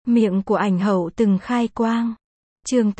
Miệng của ảnh hậu từng khai quang. Chương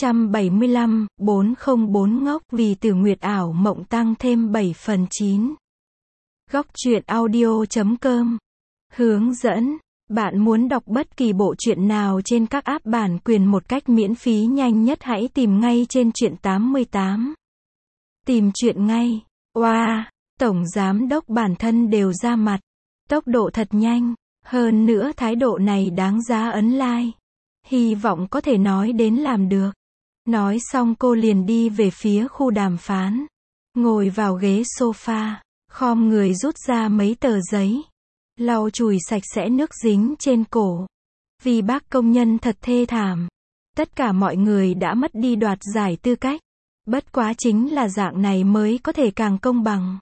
875, 404 ngốc vì Tử Nguyệt ảo mộng tăng thêm 7/9. Góc truyện audio.com. Hướng dẫn. Bạn muốn đọc bất kỳ bộ truyện nào trên các app bản quyền một cách miễn phí nhanh nhất, hãy tìm ngay trên Truyện 88. Tìm truyện ngay. Wow, tổng giám đốc bản thân đều ra mặt. Tốc độ thật nhanh. Hơn nữa thái độ này đáng giá ấn like. Hy vọng có thể nói đến làm được. Nói xong cô liền đi về phía khu đàm phán. Ngồi vào ghế sofa, khom người rút ra mấy tờ giấy. Lau chùi sạch sẽ nước dính trên cổ. Vì bác công nhân thật thê thảm. Tất cả mọi người đã mất đi đoạt giải tư cách. Bất quá chính là dạng này mới có thể càng công bằng.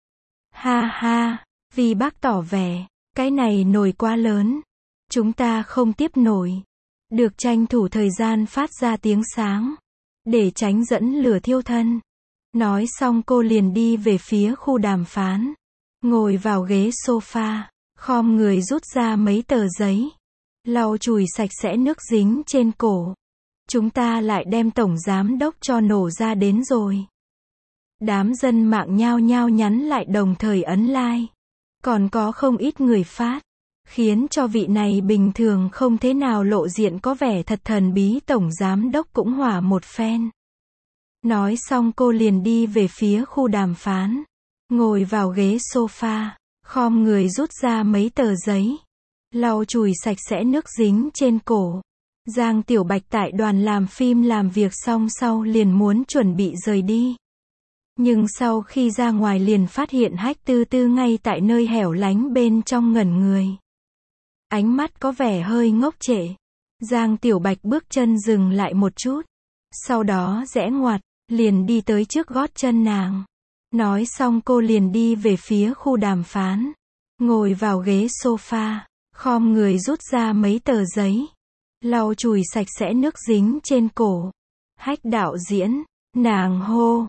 Ha ha, vì bác tỏ vẻ, cái này nổi quá lớn. Chúng ta không tiếp nổi. Được tranh thủ thời gian phát ra tiếng sáng. Để tránh dẫn lửa thiêu thân. Nói xong cô liền đi về phía khu đàm phán. Ngồi vào ghế sofa, khom người rút ra mấy tờ giấy. Lau chùi sạch sẽ nước dính trên cổ. Chúng ta lại đem tổng giám đốc cho nổ ra đến rồi. Đám dân mạng nhao nhao nhắn lại đồng thời ấn like. Còn có không ít người phát. Khiến cho vị này bình thường không thế nào lộ diện có vẻ thật thần bí tổng giám đốc cũng hỏa một phen. Nói xong cô liền đi về phía khu đàm phán. Ngồi vào ghế sofa, khom người rút ra mấy tờ giấy. Lau chùi sạch sẽ nước dính trên cổ. Giang Tiểu Bạch tại đoàn làm phim làm việc xong sau liền muốn chuẩn bị rời đi. Nhưng sau khi ra ngoài liền phát hiện Hách Tư Tư ngay tại nơi hẻo lánh bên trong ngẩn người. Ánh mắt có vẻ hơi ngốc trệ. Giang Tiểu Bạch bước chân dừng lại một chút. Sau đó rẽ ngoặt, liền đi tới trước gót chân nàng. Nói xong cô liền đi về phía khu đàm phán. Ngồi vào ghế sofa, khom người rút ra mấy tờ giấy. Lau chùi sạch sẽ nước dính trên cổ. Hách đạo diễn, nàng hô,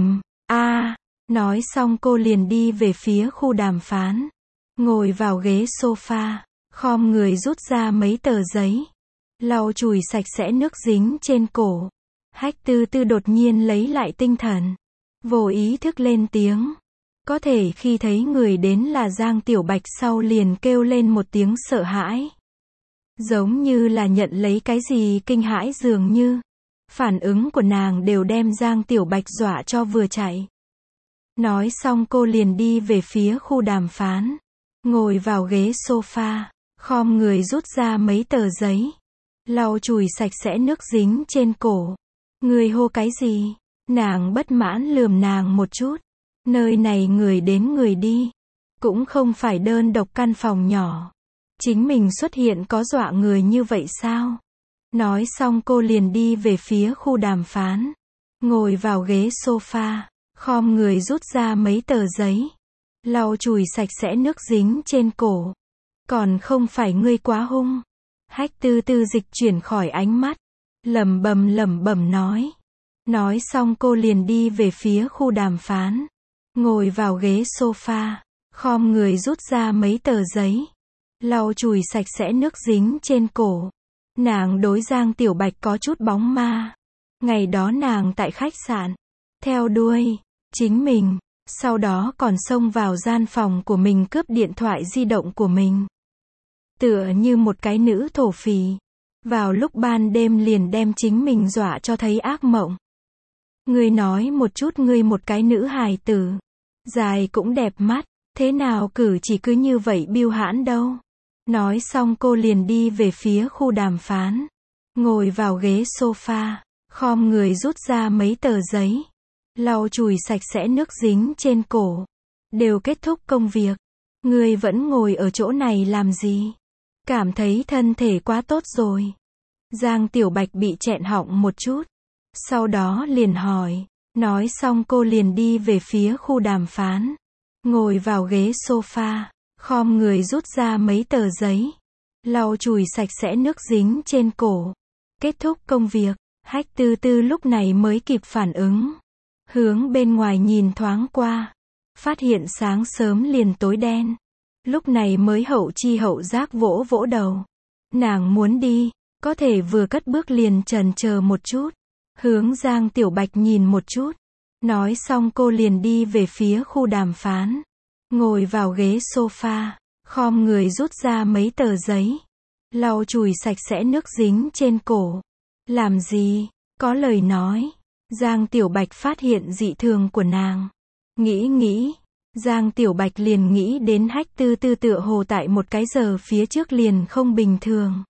Nói xong cô liền đi về phía khu đàm phán. Ngồi vào ghế sofa, khom người rút ra mấy tờ giấy. Lau chùi sạch sẽ nước dính trên cổ. Hách Tư Tư đột nhiên lấy lại tinh thần. Vô ý thức lên tiếng. Có thể khi thấy người đến là Giang Tiểu Bạch sau liền kêu lên một tiếng sợ hãi. Giống như là nhận lấy cái gì kinh hãi dường như. Phản ứng của nàng đều đem Giang Tiểu Bạch dọa cho vừa chạy. Nói xong cô liền đi về phía khu đàm phán. Ngồi vào ghế sofa, khom người rút ra mấy tờ giấy. Lau chùi sạch sẽ nước dính trên cổ. Người hô cái gì? Nàng bất mãn lườm nàng một chút. Nơi này người đến người đi. Cũng không phải đơn độc căn phòng nhỏ. Chính mình xuất hiện có dọa người như vậy sao? Nói xong cô liền đi về phía khu đàm phán. Ngồi vào ghế sofa, khom người rút ra mấy tờ giấy. Lau chùi sạch sẽ nước dính trên cổ. Còn không phải ngươi quá hung. Hách Tư Tư dịch chuyển khỏi ánh mắt. lẩm bẩm nói. Nói xong cô liền đi về phía khu đàm phán. Ngồi vào ghế sofa, khom người rút ra mấy tờ giấy. Lau chùi sạch sẽ nước dính trên cổ. Nàng đối Giang Tiểu Bạch có chút bóng ma. Ngày đó nàng tại khách sạn, theo đuôi chính mình, sau đó còn xông vào gian phòng của mình cướp điện thoại di động của mình. Tựa như một cái nữ thổ phỉ. Vào lúc ban đêm liền đem chính mình dọa cho thấy ác mộng. Ngươi nói một chút, ngươi một cái nữ hài tử. Dài cũng đẹp mắt, thế nào cử chỉ cứ như vậy biêu hãn đâu. Nói xong cô liền đi về phía khu đàm phán. Ngồi vào ghế sofa, khom người rút ra mấy tờ giấy. Lau chùi sạch sẽ nước dính trên cổ. Đều kết thúc công việc. Ngươi vẫn ngồi ở chỗ này làm gì? Cảm thấy thân thể quá tốt rồi. Giang Tiểu Bạch bị nghẹn họng một chút. Sau đó liền hỏi. Nói xong cô liền đi về phía khu đàm phán. Ngồi vào ghế sofa, khom người rút ra mấy tờ giấy. Lau chùi sạch sẽ nước dính trên cổ. Kết thúc công việc. Hách Tư Tư lúc này mới kịp phản ứng. Hướng bên ngoài nhìn thoáng qua. Phát hiện sáng sớm liền tối đen. Lúc này mới hậu chi hậu giác vỗ vỗ đầu. Nàng muốn đi, có thể vừa cất bước liền chần chờ một chút, hướng Giang Tiểu Bạch nhìn một chút. Nói xong cô liền đi về phía khu đàm phán, ngồi vào ghế sofa, khom người rút ra mấy tờ giấy, lau chùi sạch sẽ nước dính trên cổ. Làm gì? Có lời nói. Giang Tiểu Bạch phát hiện dị thường của nàng. Nghĩ, Giang Tiểu Bạch liền nghĩ đến Hách Tư Tư tựa hồ tại một cái giờ phía trước liền không bình thường.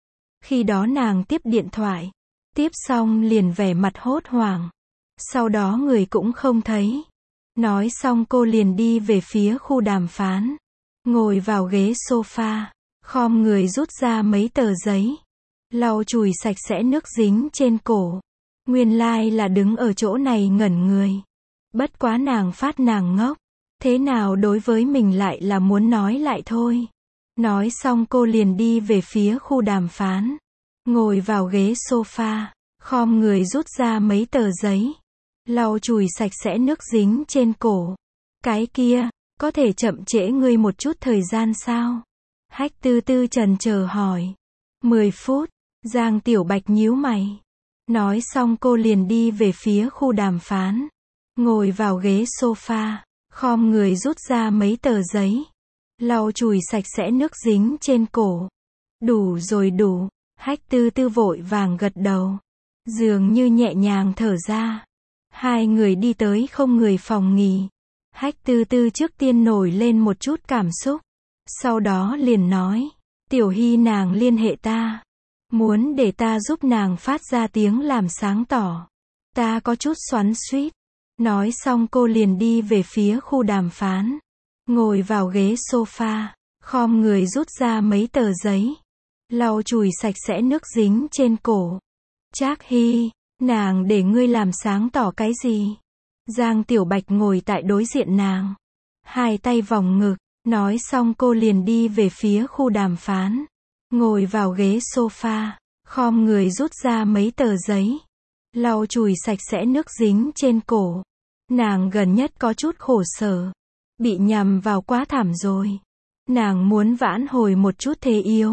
Khi đó nàng tiếp điện thoại, tiếp xong liền vẻ mặt hốt hoảng. Sau đó người cũng không thấy. Nói xong cô liền đi về phía khu đàm phán, ngồi vào ghế sofa, khom người rút ra mấy tờ giấy, lau chùi sạch sẽ nước dính trên cổ. Nguyên lai là đứng ở chỗ này ngẩn người. Bất quá nàng phát nàng ngốc. Thế nào đối với mình lại là muốn nói lại thôi. Nói xong cô liền đi về phía khu đàm phán, ngồi vào ghế sofa, khom người rút ra mấy tờ giấy, lau chùi sạch sẽ nước dính trên cổ. Cái kia, có thể chậm trễ ngươi một chút thời gian sao? Hách Tư Tư chần chờ hỏi. 10 phút, Giang Tiểu Bạch nhíu mày. Nói xong cô liền đi về phía khu đàm phán, ngồi vào ghế sofa, khom người rút ra mấy tờ giấy, lau chùi sạch sẽ nước dính trên cổ. Đủ rồi đủ. Hách Tư Tư vội vàng gật đầu, dường như nhẹ nhàng thở ra. Hai người đi tới không người phòng nghỉ. Hách Tư Tư trước tiên nổi lên một chút cảm xúc, sau đó liền nói, Tiểu Hy nàng liên hệ ta, muốn để ta giúp nàng phát ra tiếng làm sáng tỏ. Ta có chút xoắn xuýt. Nói xong cô liền đi về phía khu đàm phán, ngồi vào ghế sofa, khom người rút ra mấy tờ giấy, lau chùi sạch sẽ nước dính trên cổ. Trác Hy, nàng để ngươi làm sáng tỏ cái gì? Giang Tiểu Bạch ngồi tại đối diện nàng, hai tay vòng ngực. Nói xong cô liền đi về phía khu đàm phán, ngồi vào ghế sofa, khom người rút ra mấy tờ giấy, lau chùi sạch sẽ nước dính trên cổ. Nàng gần nhất có chút khổ sở, bị nhằm vào quá thảm rồi. Nàng muốn vãn hồi một chút thế yếu.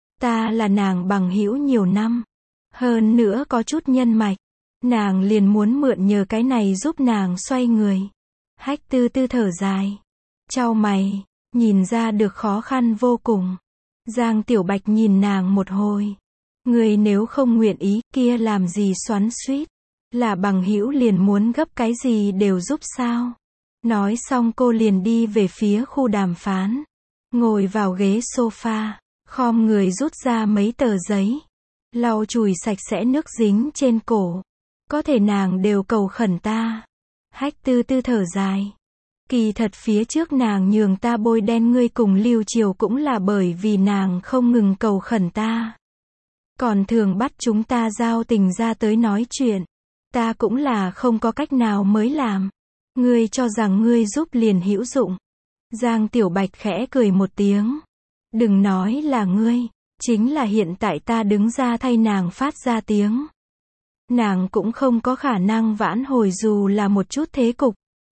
Ta là nàng bằng hữu nhiều năm, hơn nữa có chút nhân mạch. Nàng liền muốn mượn nhờ cái này giúp nàng xoay người. Hách Tư Tư thở dài, chau mày, nhìn ra được khó khăn vô cùng. Giang Tiểu Bạch nhìn nàng một hồi. Người nếu không nguyện ý, kia làm gì xoắn xuýt? Là bằng hữu liền muốn gấp cái gì đều giúp sao? Nói xong cô liền đi về phía khu đàm phán, ngồi vào ghế sofa, khom người rút ra mấy tờ giấy, lau chùi sạch sẽ nước dính trên cổ. Có thể nàng đều cầu khẩn ta. Hách Tư Tư thở dài. Kỳ thật phía trước nàng nhường ta bôi đen ngươi cùng Lưu Triều cũng là bởi vì nàng không ngừng cầu khẩn ta. Còn thường bắt chúng ta giao tình ra tới nói chuyện. Ta cũng là không có cách nào mới làm. Ngươi cho rằng ngươi giúp liền hữu dụng. Giang Tiểu Bạch khẽ cười một tiếng. Đừng nói là ngươi, chính là hiện tại ta đứng ra thay nàng phát ra tiếng. Nàng cũng không có khả năng vãn hồi dù là một chút thế cục.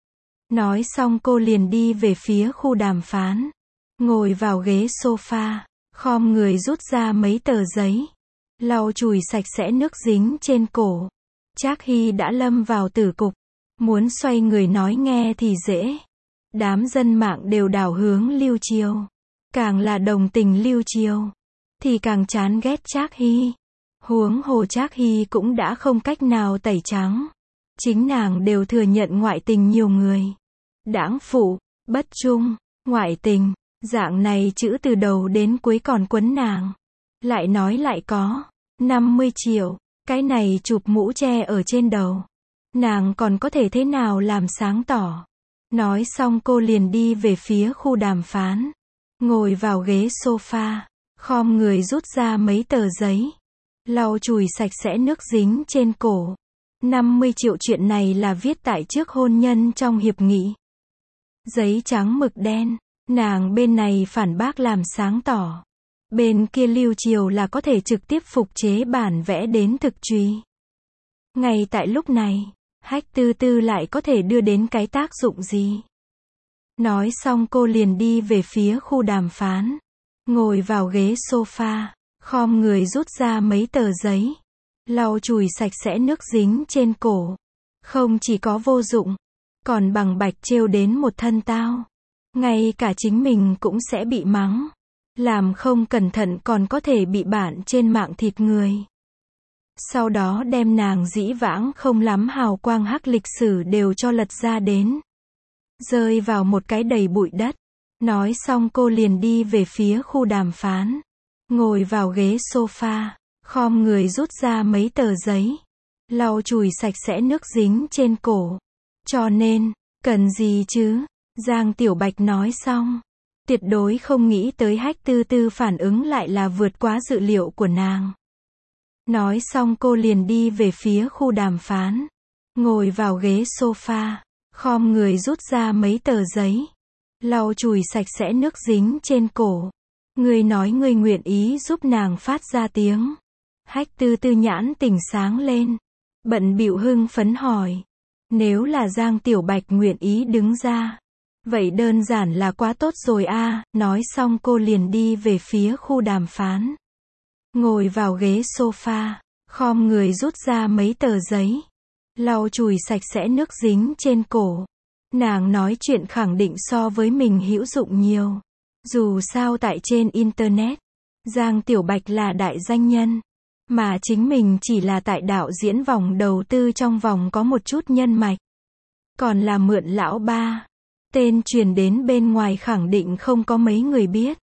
Nói xong cô liền đi về phía khu đàm phán, ngồi vào ghế sofa, khom người rút ra mấy tờ giấy, lau chùi sạch sẽ nước dính trên cổ. Trác Hy đã lâm vào tử cục, muốn xoay người nói nghe thì dễ. Đám dân mạng đều đảo hướng Lưu Triều, càng là đồng tình Lưu Triều, thì càng chán ghét Trác Hy. Huống hồ Trác Hy cũng đã không cách nào tẩy trắng. Chính nàng đều thừa nhận ngoại tình nhiều người. Đãng phụ, bất trung, ngoại tình, dạng này chữ từ đầu đến cuối còn quấn nàng. Lại nói lại có 50 triệu, cái này chụp mũ che ở trên đầu. Nàng còn có thể thế nào làm sáng tỏ. Nói xong cô liền đi về phía khu đàm phán, ngồi vào ghế sofa, khom người rút ra mấy tờ giấy, lau chùi sạch sẽ nước dính trên cổ. 50 triệu chuyện này là viết tại trước hôn nhân trong hiệp nghị. Giấy trắng mực đen, nàng bên này phản bác làm sáng tỏ. Bên kia Lưu Triều là có thể trực tiếp phục chế bản vẽ đến thực truy. Ngay tại lúc này, Hách Tư Tư lại có thể đưa đến cái tác dụng gì? Nói xong cô liền đi về phía khu đàm phán, ngồi vào ghế sofa, khom người rút ra mấy tờ giấy, lau chùi sạch sẽ nước dính trên cổ. Không chỉ có vô dụng, còn bằng bạch trêu đến một thân tao. Ngay cả chính mình cũng sẽ bị mắng. Làm không cẩn thận còn có thể bị bạn trên mạng thịt người. Sau đó đem nàng dĩ vãng không lắm hào quang hắc lịch sử đều cho lật ra đến. Rơi vào một cái đầy bụi đất. Nói xong cô liền đi về phía khu đàm phán. Ngồi vào ghế sofa, khom người rút ra mấy tờ giấy. Lau chùi sạch sẽ nước dính trên cổ. Cho nên, cần gì chứ? Giang Tiểu Bạch nói xong. Tuyệt đối không nghĩ tới Hách Tư Tư phản ứng lại là vượt quá dự liệu của nàng. Nói xong cô liền đi về phía khu đàm phán. Ngồi vào ghế sofa, khom người rút ra mấy tờ giấy. Lau chùi sạch sẽ nước dính trên cổ. Người nói người nguyện ý giúp nàng phát ra tiếng. Hách Tư Tư nhãn tỉnh sáng lên. Bận bịu hưng phấn hỏi. Nếu là Giang Tiểu Bạch nguyện ý đứng ra. Vậy đơn giản là quá tốt rồi a. Nói xong cô liền đi về phía khu đàm phán. Ngồi vào ghế sofa, khom người rút ra mấy tờ giấy. Lau chùi sạch sẽ nước dính trên cổ. Nàng nói chuyện khẳng định so với mình hữu dụng nhiều. Dù sao tại trên Internet, Giang Tiểu Bạch là đại danh nhân. Mà chính mình chỉ là tại đạo diễn vòng đầu tư trong vòng có một chút nhân mạch. Còn là mượn lão ba. Tên truyền đến bên ngoài khẳng định không có mấy người biết.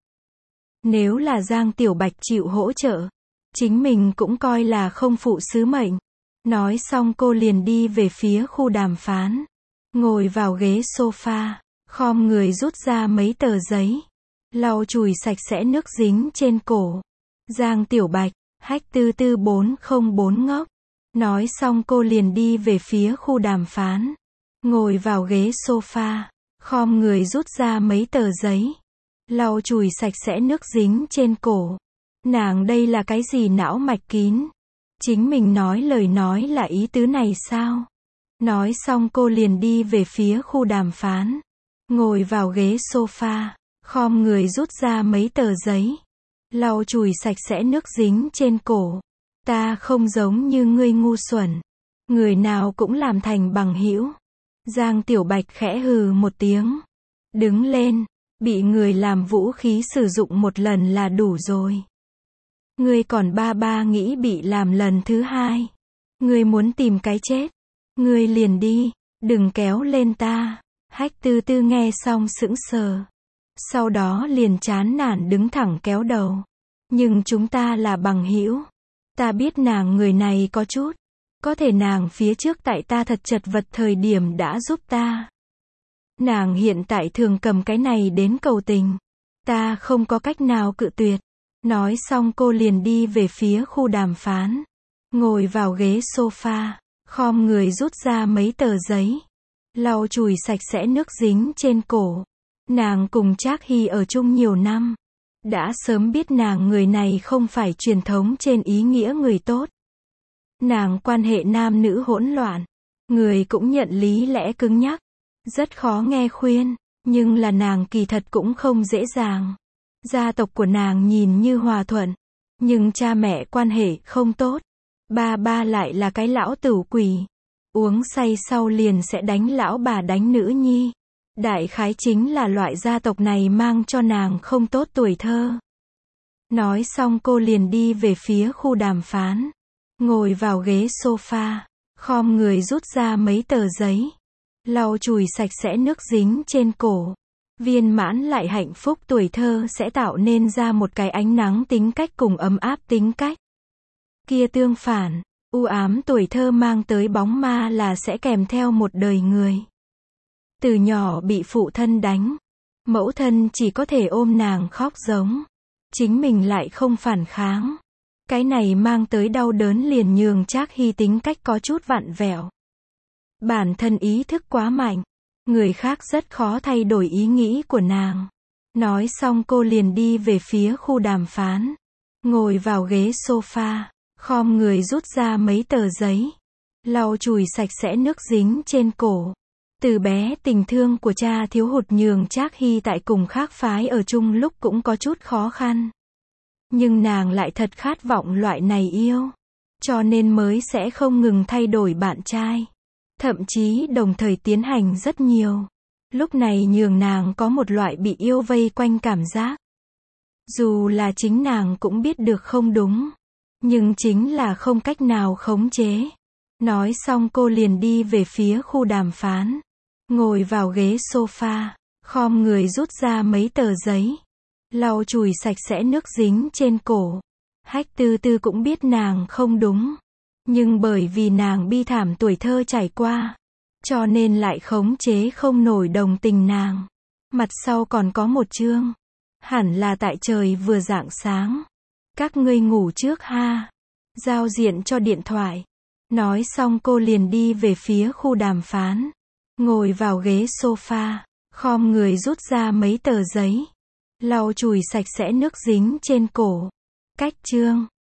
Nếu là Giang Tiểu Bạch chịu hỗ trợ, chính mình cũng coi là không phụ sứ mệnh. Nói xong cô liền đi về phía khu đàm phán. Ngồi vào ghế sofa, khom người rút ra mấy tờ giấy. Lau chùi sạch sẽ nước dính trên cổ. Giang Tiểu Bạch, Hách Tư Tư 404 ngốc. Nói xong cô liền đi về phía khu đàm phán. Ngồi vào ghế sofa, khom người rút ra mấy tờ giấy. Lau chùi sạch sẽ nước dính trên cổ. Nàng đây là cái gì não mạch kín? Chính mình nói lời nói là ý tứ này sao? Nói xong cô liền đi về phía khu đàm phán. Ngồi vào ghế sofa, khom người rút ra mấy tờ giấy. Lau chùi sạch sẽ nước dính trên cổ. Ta không giống như ngươi ngu xuẩn. Người nào cũng làm thành bằng hữu. Giang Tiểu Bạch khẽ hừ một tiếng. Đứng lên. Bị người làm vũ khí sử dụng một lần là đủ rồi. Ngươi còn ba nghĩ bị làm lần thứ hai. Ngươi muốn tìm cái chết. Ngươi liền đi. Đừng kéo lên ta. Hách Tư Tư nghe xong sững sờ. Sau đó liền chán nản đứng thẳng kéo đầu. Nhưng chúng ta là bằng hữu. Ta biết nàng người này có chút. Có thể nàng phía trước tại ta thật chật vật thời điểm đã giúp ta. Nàng hiện tại thường cầm cái này đến cầu tình. Ta không có cách nào cự tuyệt. Nói xong cô liền đi về phía khu đàm phán. Ngồi vào ghế sofa, khom người rút ra mấy tờ giấy. Lau chùi sạch sẽ nước dính trên cổ. Nàng cùng Trác Hy ở chung nhiều năm. Đã sớm biết nàng người này không phải truyền thống trên ý nghĩa người tốt. Nàng quan hệ nam nữ hỗn loạn. Người cũng nhận lý lẽ cứng nhắc. Rất khó nghe khuyên. Nhưng là nàng kỳ thật cũng không dễ dàng. Gia tộc của nàng nhìn như hòa thuận. Nhưng cha mẹ quan hệ không tốt. Ba lại là cái lão tửu quỷ. Uống say sau liền sẽ đánh lão bà đánh nữ nhi. Đại khái chính là loại gia tộc này mang cho nàng không tốt tuổi thơ. Nói xong cô liền đi về phía khu đàm phán. Ngồi vào ghế sofa, khom người rút ra mấy tờ giấy. Lau chùi sạch sẽ nước dính trên cổ. Viên mãn lại hạnh phúc tuổi thơ sẽ tạo nên ra một cái ánh nắng tính cách cùng ấm áp tính cách. Kia tương phản, u ám tuổi thơ mang tới bóng ma là sẽ kèm theo một đời người. Từ nhỏ bị phụ thân đánh, mẫu thân chỉ có thể ôm nàng khóc giống. Chính mình lại không phản kháng. Cái này mang tới đau đớn liền nhường Trác Hy tính cách có chút vặn vẹo. Bản thân ý thức quá mạnh. Người khác rất khó thay đổi ý nghĩ của nàng. Nói xong cô liền đi về phía khu đàm phán. Ngồi vào ghế sofa, khom người rút ra mấy tờ giấy. Lau chùi sạch sẽ nước dính trên cổ. Từ bé tình thương của cha thiếu hụt nhường Trác Hy tại cùng khác phái ở chung lúc cũng có chút khó khăn. Nhưng nàng lại thật khát vọng loại này yêu. Cho nên mới sẽ không ngừng thay đổi bạn trai. Thậm chí đồng thời tiến hành rất nhiều. Lúc này nhường nàng có một loại bị yêu vây quanh cảm giác. Dù là chính nàng cũng biết được không đúng. Nhưng chính là không cách nào khống chế. Nói xong cô liền đi về phía khu đàm phán. Ngồi vào ghế sofa. Khom người rút ra mấy tờ giấy. Lau chùi sạch sẽ nước dính trên cổ. Hách Tư Tư cũng biết nàng không đúng. Nhưng bởi vì nàng bi thảm tuổi thơ trải qua. Cho nên lại khống chế không nổi đồng tình nàng. Mặt sau còn có một chương. Hẳn là tại trời vừa rạng sáng. Các ngươi ngủ trước ha. Giao diện cho điện thoại. Nói xong cô liền đi về phía khu đàm phán. Ngồi vào ghế sofa. Khom người rút ra mấy tờ giấy. Lau chùi sạch sẽ nước dính trên cổ. Cách chương.